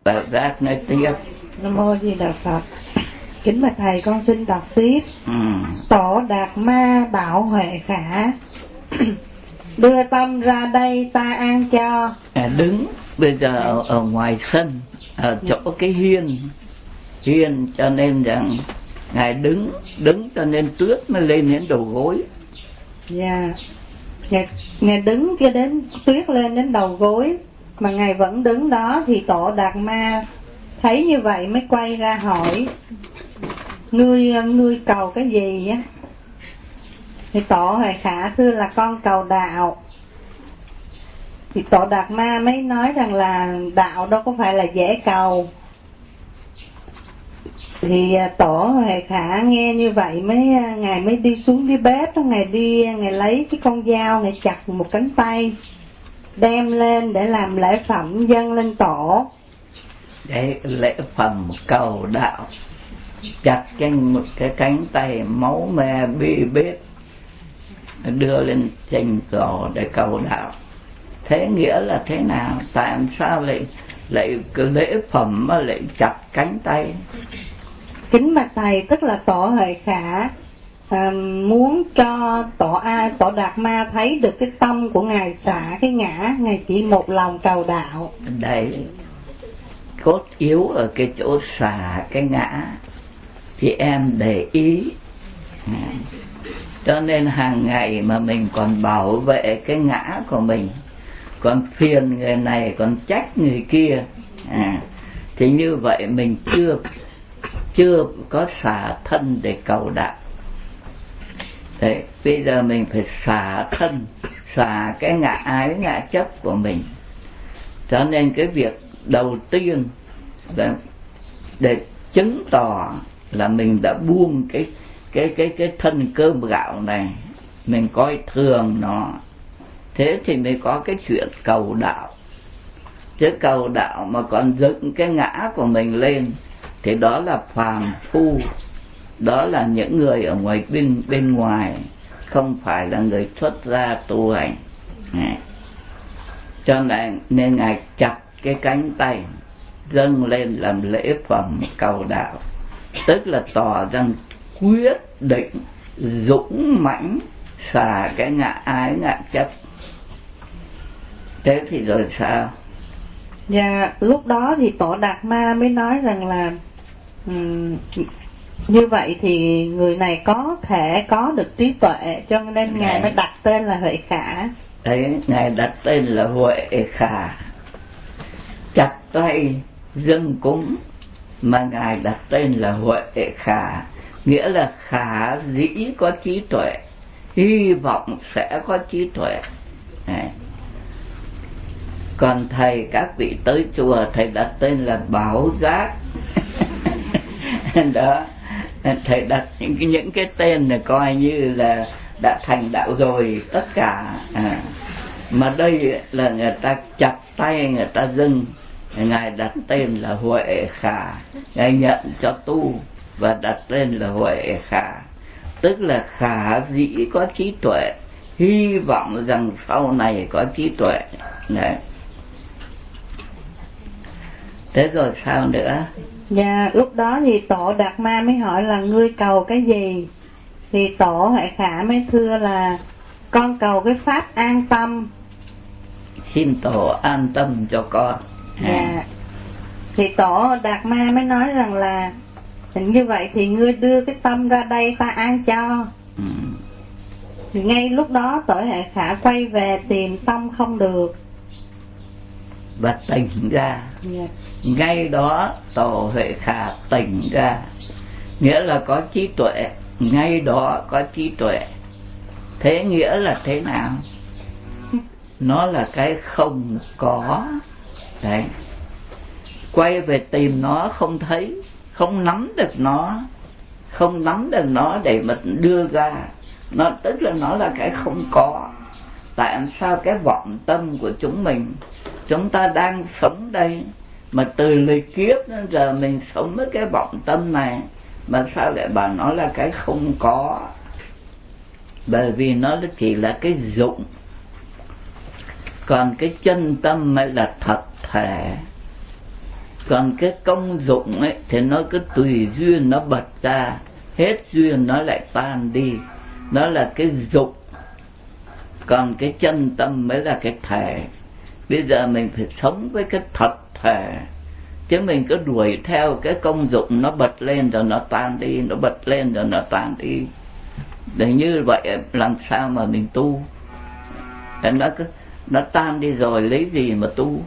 Bảo Giác nói tiếp. Nam mô Di Đà Phật. Kính bạch thầy, con xin đọc tiếp. Tổ Đạt Ma bảo Huệ Khả đưa tâm ra đây ta an cho. Đứng bây giờ ở ngoài sân, ở chỗ cái hiên cho nên rằng ngài đứng cho nên tuyết mới lên đến đầu gối. Dạ. Ngài đứng cho đến tuyết lên đến đầu gối, mà ngài vẫn đứng đó. Thì Tổ Đạt Ma thấy như vậy mới quay ra hỏi: Ngươi cầu cái gì á? Thì Tổ Huệ Khả thưa là con cầu đạo. Thì Tổ Đạt Ma mới nói rằng là đạo đâu có phải là dễ cầu. Thì Tổ Huệ Khả nghe như vậy ngài mới đi xuống cái bếp đó, ngài lấy cái con dao, ngài chặt một cánh tay đem lên để làm lễ phẩm dâng lên Tổ. Để lễ phẩm cầu đạo, chặt một cái cánh tay máu me bê bết đưa lên trên Tổ để cầu đạo. Thế nghĩa là thế nào? Tại sao lại cái lễ phẩm mà lại chặt cánh tay? Kính bạch thầy, tức là Tổ Huệ Khả muốn cho Tổ Đạt Ma thấy được cái tâm của ngài xả cái ngã, ngài chỉ một lòng cầu đạo. Đấy, cốt yếu ở cái chỗ xả cái ngã, chị em để ý. Cho nên hàng ngày mà mình còn bảo vệ cái ngã của mình, còn phiền người này, còn trách người kia, thì như vậy mình chưa có xả thân để cầu đạo. Đấy, bây giờ mình phải xả thân, xả cái ngã ái ngã chấp của mình. Cho nên cái việc đầu tiên để chứng tỏ là mình đã buông cái thân cơm gạo này, mình coi thường nó, thế thì mới có cái chuyện cầu đạo. Chứ cầu đạo mà còn dựng cái ngã của mình lên thì đó là phàm phu, đó là những người ở ngoài bên ngoài, không phải là người xuất gia tu hành. Cho nên ngài chặt cái cánh tay dâng lên làm lễ phẩm cầu đạo, tức là tỏ rằng quyết định dũng mãnh xả cái ngã ái ngã chấp. Thế thì rồi sao? Dạ, lúc đó thì Tổ Đạt Ma mới nói rằng là như vậy thì người này có thể có được trí tuệ, cho nên ngài mới đặt tên là Huệ Khả. Đấy, ngài đặt tên là Huệ Khả, chặt tay dâng cúng mà ngài đặt tên là Huệ Khả, nghĩa là khả dĩ có trí tuệ, hy vọng sẽ có trí tuệ. Còn thầy, các vị tới chùa thầy đặt tên là Bảo Giác. Đó, thầy đặt những cái tên này coi như là đã thành đạo rồi tất cả. Mà đây là người ta chặt tay, người ta dâng, ngài đặt tên là Huệ Khả, ngài nhận cho tu và đặt tên là Huệ Khả, tức là khả dĩ có trí tuệ, hy vọng rằng sau này có trí tuệ. Đấy. Thế rồi sao nữa? Dạ, lúc đó thì Tổ Đạt Ma mới hỏi là ngươi cầu cái gì? Thì Tổ Huệ Khả mới thưa là con cầu cái pháp an tâm. Xin Tổ an tâm cho con. Dạ. Thì Tổ Đạt Ma mới nói rằng là như vậy thì ngươi đưa cái tâm ra đây ta an cho. Thì ngay lúc đó Tổ Huệ Khả quay về tìm tâm không được và tỉnh ra. Ngay đó Tổ Huệ Khả tỉnh ra, nghĩa là có trí tuệ, ngay đó có trí tuệ. Thế nghĩa là thế nào? Nó là cái không có. Đấy, quay về tìm nó không thấy, không nắm được nó để mà đưa ra nó, tức là nó là cái không có. Tại sao cái vọng tâm của chúng ta đang sống đây, mà từ lịch kiếp đến giờ mình sống với cái vọng tâm này, mà sao lại bảo nó là cái không có? Bởi vì nó chỉ là cái dụng, còn cái chân tâm mới là thật thể Còn cái công dụng ấy thì nó cứ tùy duyên nó bật ra, hết duyên nó lại tan đi. Nó là cái dục, còn cái chân tâm mới là cái thể. Bây giờ mình phải sống với cái thật thể, chứ mình cứ đuổi theo cái công dụng nó bật lên rồi nó tan đi, nó bật lên rồi nó tan đi. Để như vậy làm sao mà mình tu? Để nó tan đi rồi lấy gì mà tu?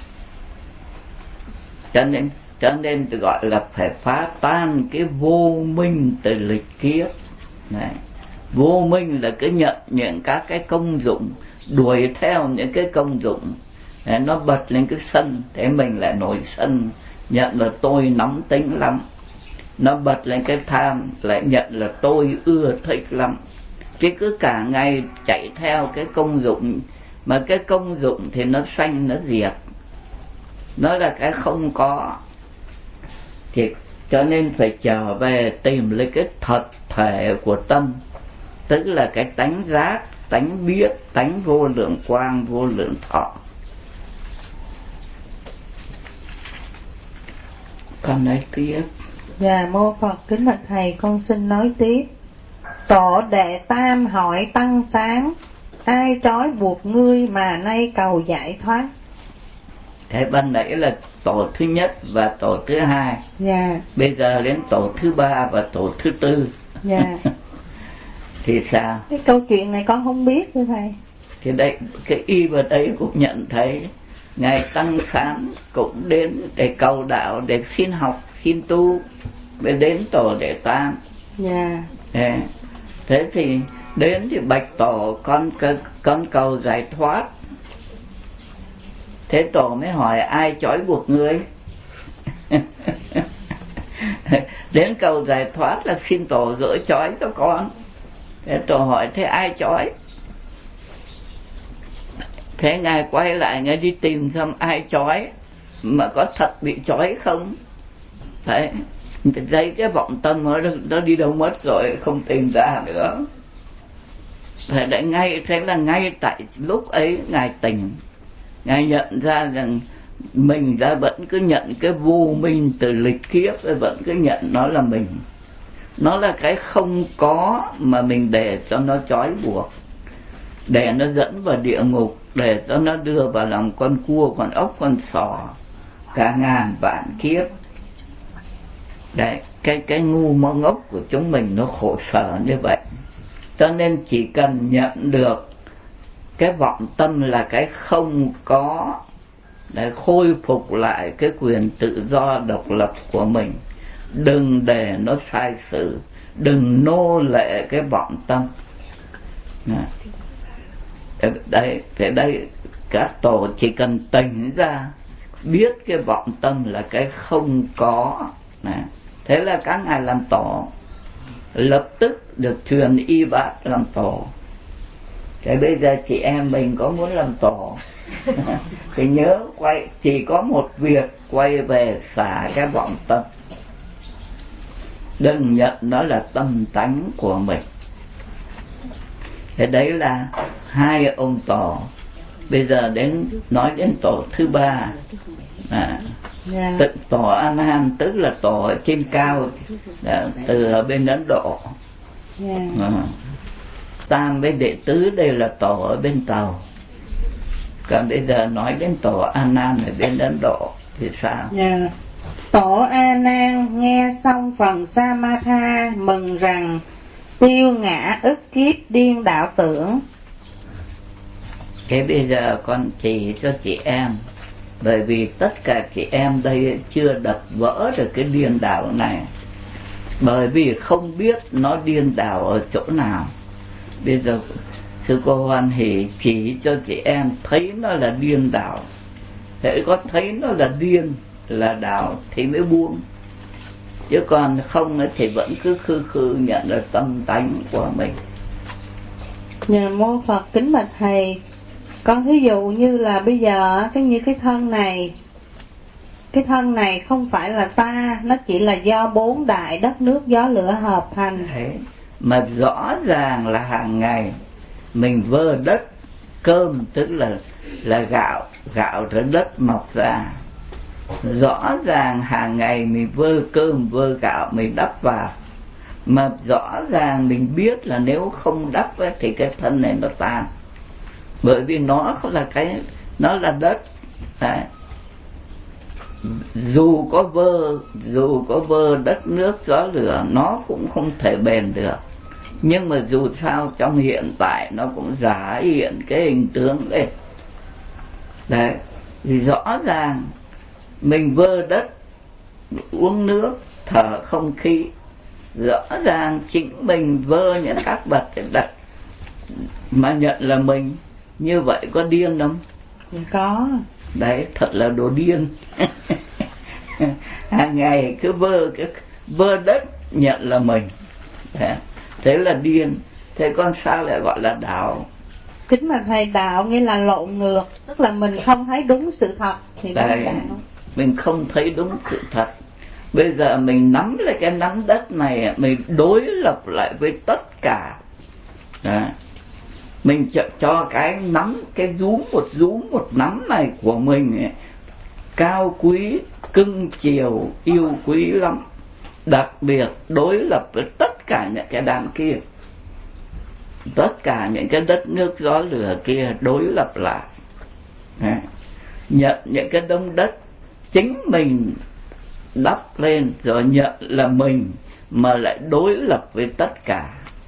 Cho nên gọi là phải phá tan cái vô minh từ lịch kiếp này. Vô minh là cứ nhận những các cái công dụng, đuổi theo những cái công dụng. Để nó bật lên cái sân, thế mình lại nổi sân, nhận là tôi nóng tính lắm. Nó bật lên cái tham, lại nhận là tôi ưa thích lắm. Chứ cứ cả ngày chạy theo cái công dụng, mà cái công dụng thì nó sanh nó diệt, nó là cái không có. Thì cho nên phải trở về tìm lấy cái thật thể của tâm, tức là cái tánh giác, tánh biết, tánh vô lượng quang, vô lượng thọ. Con nói tiếp. Dạ mô Phật, kính bạch thầy, con xin nói tiếp. Tổ đệ tam hỏi tăng sáng, ai trói buộc ngươi mà nay cầu giải thoát? Thế ban nãy là tổ thứ nhất và tổ thứ hai. Dạ. Bây giờ đến tổ thứ ba và tổ thứ tư. Dạ. Thì sao? Cái câu chuyện này con không biết thưa thầy. Thì đây, cái y vào đấy cũng nhận thấy ngài tăng sáng cũng đến để cầu đạo, để xin học, xin tu, mới đến tổ đệ tam. Dạ. Thế thì đến thì bạch tổ, con cầu giải thoát. Thế tổ mới hỏi ai trói buộc ngươi? Đến cầu giải thoát là xin tổ gỡ trói cho con. Thế tổ hỏi thế ai trói? Thế ngài quay lại, ngài đi tìm xem ai trói, mà có thật bị trói không. Đấy, thấy cái vọng tâm nó đi đâu mất rồi, không tìm ra nữa. Thế là ngay tại lúc ấy ngài tỉnh, ngài nhận ra rằng mình đã vẫn cứ nhận cái vô minh từ lịch kiếp, vẫn cứ nhận nó là mình. Nó là cái không có mà mình để cho nó trói buộc, để nó dẫn vào địa ngục, để cho nó đưa vào làm con cua, con ốc, con sò cả ngàn vạn kiếp. Đấy, cái ngu ngốc của chúng mình nó khổ sở như vậy. Cho nên chỉ cần nhận được cái vọng tâm là cái không có, để khôi phục lại cái quyền tự do độc lập của mình. Đừng để nó sai sự, đừng nô lệ cái vọng tâm. Đây các tổ chỉ cần tỉnh ra, biết cái vọng tâm là cái không có. Thế là các ngài làm tổ, lập tức được truyền y bát làm tổ. Thế bây giờ chị em mình có muốn làm tổ thì nhớ chỉ có một việc, quay về xả cái vọng tâm, đừng nhận nó là tâm tánh của mình. Thế đấy là hai ông tổ. Bây giờ nói đến tổ thứ ba. Tổ A Nan, tức là tổ ở trên cao, từ ở bên Ấn Độ. Tam với đệ tứ đây là tổ ở bên Tàu. Còn bây giờ nói đến tổ A Nan ở bên Ấn Độ thì sao? Tổ A Nan nghe xong phần Samatha mừng rằng tiêu ngã ức kiếp điên đạo tưởng. Thế bây giờ con chỉ cho chị em, bởi vì tất cả chị em đây chưa đập vỡ được cái điên đảo này, bởi vì không biết nó điên đảo ở chỗ nào. Bây giờ sư cô Hoan Hỷ chỉ cho chị em thấy nó là điên đảo. Thế có thấy nó là điên, là đảo thì mới buông, chứ còn không thì vẫn cứ khư nhận là tâm tánh của mình. Nhà mô Phật, kính bạch thầy, con ví dụ như là bây giờ cái thân này không phải là ta, nó chỉ là do bốn đại đất nước gió lửa hợp thành. Thế mà rõ ràng là hàng ngày mình vơ đất, cơm tức là gạo rồi đất mọc ra. Rõ ràng hàng ngày mình vơ cơm vơ gạo mình đắp vào, mà rõ ràng mình biết là nếu không đắp ấy, thì cái thân này nó tan, bởi vì nó không là cái, nó là đất. Đấy. Dù có vơ đất nước gió lửa nó cũng không thể bền được, nhưng mà dù sao trong hiện tại nó cũng giả hiện cái hình tướng lên. Đấy, thì rõ ràng mình vơ đất, uống nước, thở không khí, rõ ràng chính mình vơ những các vật cái đất mà nhận là mình. Như vậy có điên không? Có. Đấy, thật là đồ điên. Hàng ngày cứ vơ đất nhận là mình. Đấy, thế là điên. Thế con sao lại gọi là đạo? Kính mà thầy, đạo nghĩa là lộn ngược, tức là mình không thấy đúng sự thật thì đó là đạo. Mình không thấy đúng sự thật. Bây giờ mình nắm lại cái nắm đất này, mình đối lập lại với tất cả. Đấy. Mình cho cái nắm, cái rúm một nắm này của mình ấy, cao quý, cưng chiều, yêu quý lắm. Đặc biệt đối lập với tất cả những cái đám kia, tất cả những cái đất nước gió lửa kia đối lập lại. Đấy. Nhận những cái đống đất chính mình đắp lên rồi nhận là mình, mà lại đối lập với tất cả.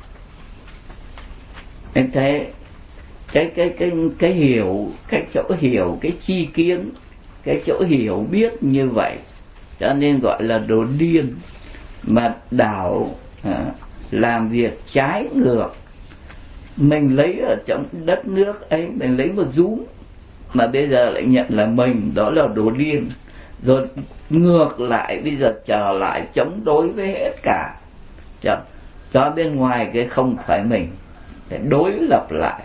Em thấy cái hiểu, cái chỗ hiểu, cái chi kiến, cái chỗ hiểu biết như vậy, cho nên gọi là đồ điên. Mà đạo làm việc trái ngược. Mình lấy ở trong đất nước ấy, mình lấy một rúm mà bây giờ lại nhận là mình, đó là đồ điên. Rồi ngược lại bây giờ trở lại chống đối với hết cả, cho bên ngoài cái không phải mình, để đối lập lại.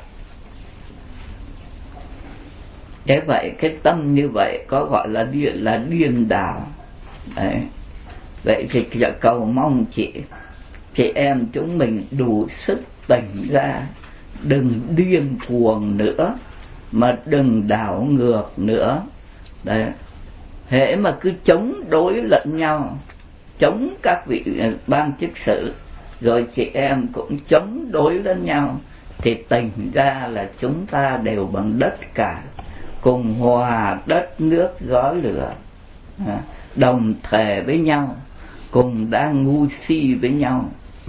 Thế vậy cái tâm như vậy có gọi là điên đạo. Đấy. Vậy thì cầu mong chị em chúng mình đủ sức tỉnh ra, đừng điên cuồng nữa, mà đừng đảo ngược nữa. Đấy. Hễ mà cứ chống đối lẫn nhau, chống các vị ban chức sự, rồi chị em cũng chống đối lẫn nhau, thì tỉnh ra là chúng ta đều bằng đất cả, cùng hòa đất nước gió lửa, đồng thể với nhau, cùng đang ngu si với nhau.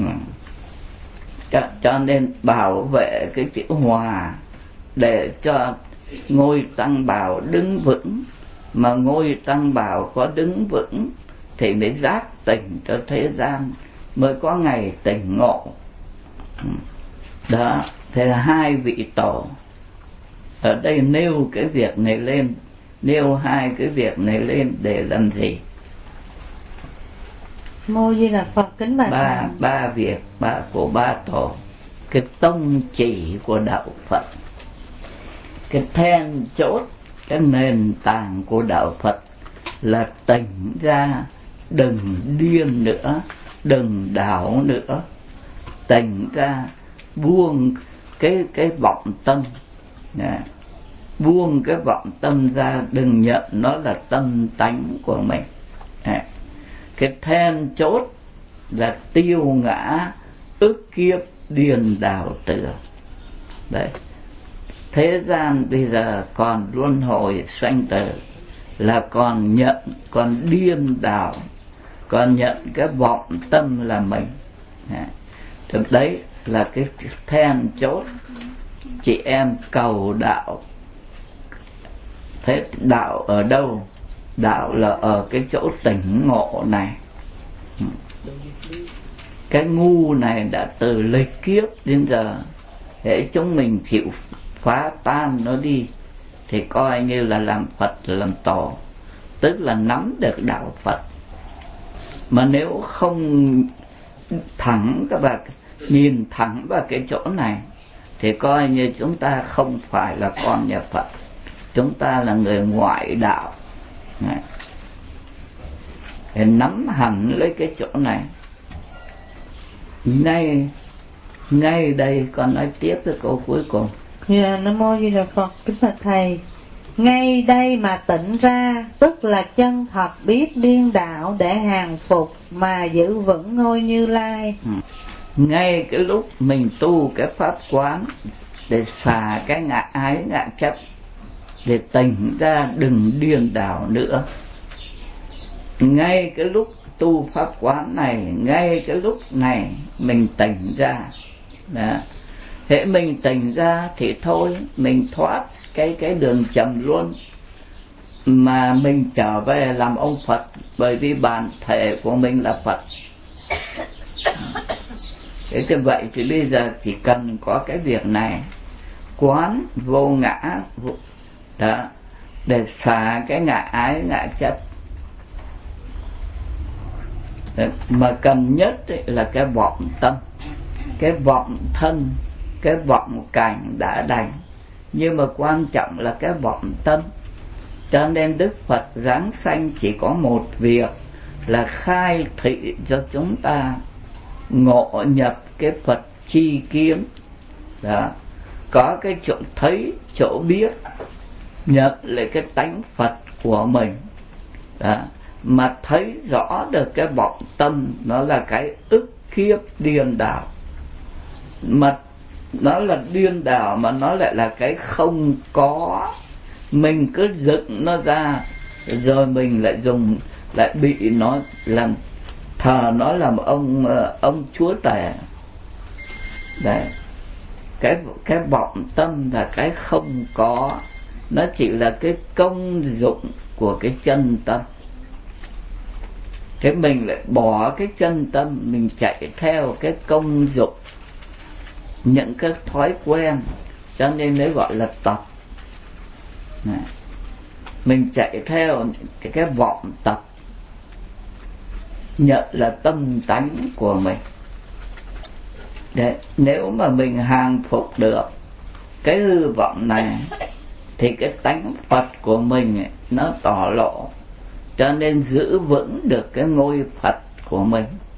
Cho nên bảo vệ cái chữ hòa để cho ngôi Tăng Bảo đứng vững. Mà ngôi Tăng Bảo có đứng vững thì mới giác tỉnh cho thế gian, mới có ngày tỉnh ngộ. Đó, thế là hai vị tổ ở đây nêu cái việc này lên, nêu hai cái việc này lên để làm gì? Mô Di Đà Phật. Kính bạch ba việc của ba tổ. Cái tông chỉ của đạo Phật, cái then chốt, cái nền tảng của đạo Phật là tỉnh ra, đừng điên nữa, đừng đảo nữa. Tỉnh ra, buông cái vọng tâm, buông cái vọng tâm ra, đừng nhận nó là tâm tánh của mình. Cái then chốt là tiêu ngã ức kiếp điên đảo tử. Đấy, thế gian bây giờ còn luân hồi sanh tử là còn nhận, còn điên đảo, còn nhận cái vọng tâm là mình. Thực đấy là cái then chốt. Chị em cầu đạo. Thế đạo ở đâu? Đạo là ở cái chỗ tỉnh ngộ này. Cái ngu này đã từ lịch kiếp đến giờ, để chúng mình chịu phá tan nó đi thì coi như là làm Phật, làm tổ, tức là nắm được đạo Phật. Mà nếu không thẳng các bạn nhìn thẳng vào cái chỗ này thì coi như chúng ta không phải là con nhà Phật, chúng ta là người ngoại đạo. Để nắm hẳn lấy cái chỗ này. Ngay đây con nói tiếp cái câu cuối cùng. Dạ, Nam Mô Di Đà Phật. Kính bạch thầy, ngay đây mà tỉnh ra, tức là chân thật biết điên đạo để hàng phục mà giữ vững ngôi Như Lai. Ngay cái lúc mình tu cái pháp quán để xả cái ngã ái ngã chấp, để tỉnh ra đừng điên đảo nữa, ngay cái lúc tu pháp quán này, ngay cái lúc này mình tỉnh ra. Đó. Hễ mình tỉnh ra thì thôi, mình thoát cái đường trầm luôn, mà mình trở về làm ông Phật, bởi vì bản thể của mình là Phật. Thế như vậy thì bây giờ chỉ cần có cái việc này, quán vô ngã đó, để xả cái ngã ái ngã chấp. Mà cần nhất là cái vọng tâm, cái vọng thân, cái vọng cảnh đã đành, nhưng mà quan trọng là cái vọng tâm. Cho nên Đức Phật giáng sanh chỉ có một việc là khai thị cho chúng ta ngộ nhập cái Phật chi kiến đó, có cái chỗ thấy, chỗ biết, nhận lại cái tánh Phật của mình đó, mà thấy rõ được cái vọng tâm nó là cái ức kiếp điên đảo, mà nó là điên đảo mà nó lại là cái không có. Mình cứ dựng nó ra rồi mình lại lại bị nó làm thờ nó làm ông chúa tể. Đấy, cái vọng tâm là cái không có, nó chỉ là cái công dụng của cái chân tâm. Thế mình lại bỏ cái chân tâm, mình chạy theo cái công dụng, những cái thói quen, cho nên mới gọi là tập. Mình chạy theo cái vọng tập, nhận là tâm tánh của mình. Đấy, nếu mà mình hàng phục được cái hư vọng này thì cái tánh Phật của mình nó tỏ lộ, cho nên giữ vững được cái ngôi Phật của mình.